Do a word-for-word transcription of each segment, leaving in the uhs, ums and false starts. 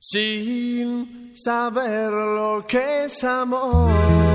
sin saber lo que es amor.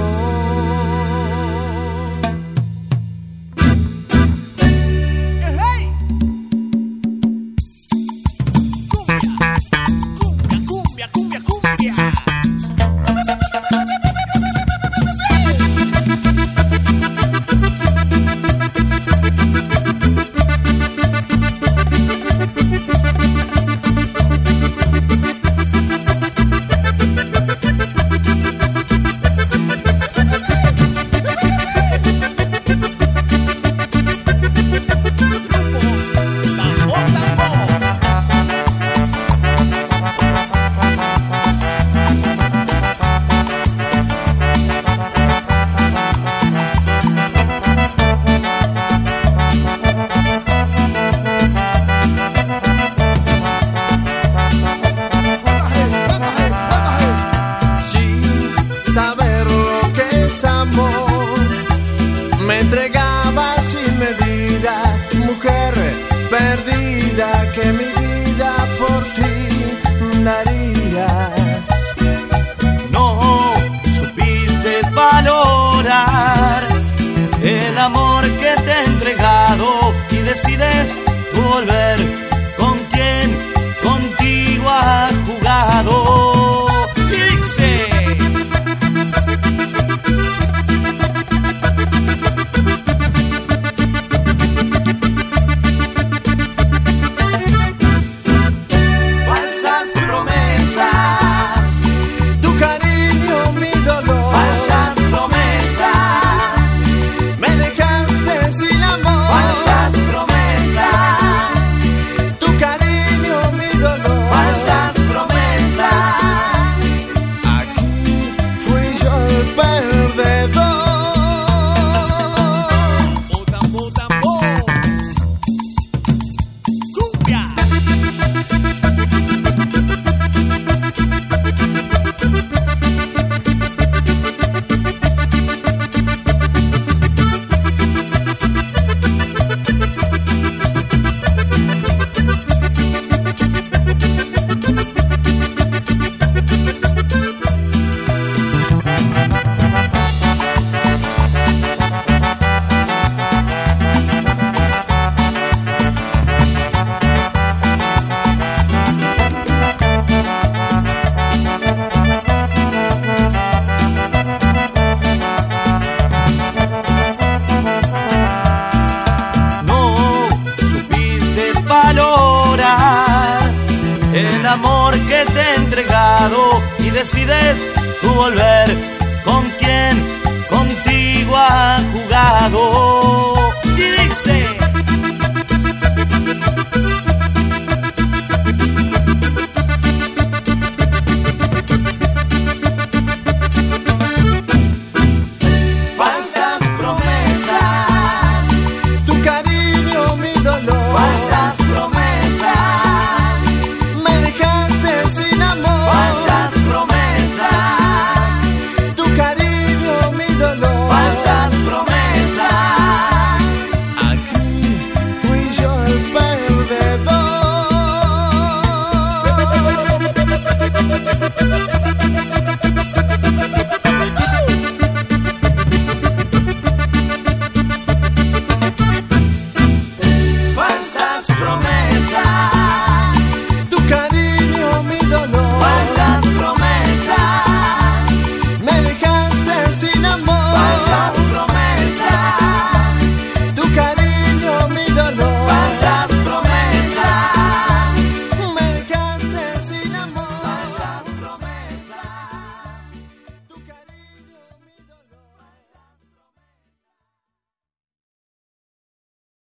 Amor, me entregaba sin medida, mujer perdida que mi vida por ti daría. No supiste valorar el amor que te he entregado y decides volver con quien contigo ha jugado. Y dice: el amor que te he entregado y decides tú volver con quien contigo ha jugado. Y dice: falsas promesas, tu cariño, mi dolor. Falsas promesas, me dejaste sin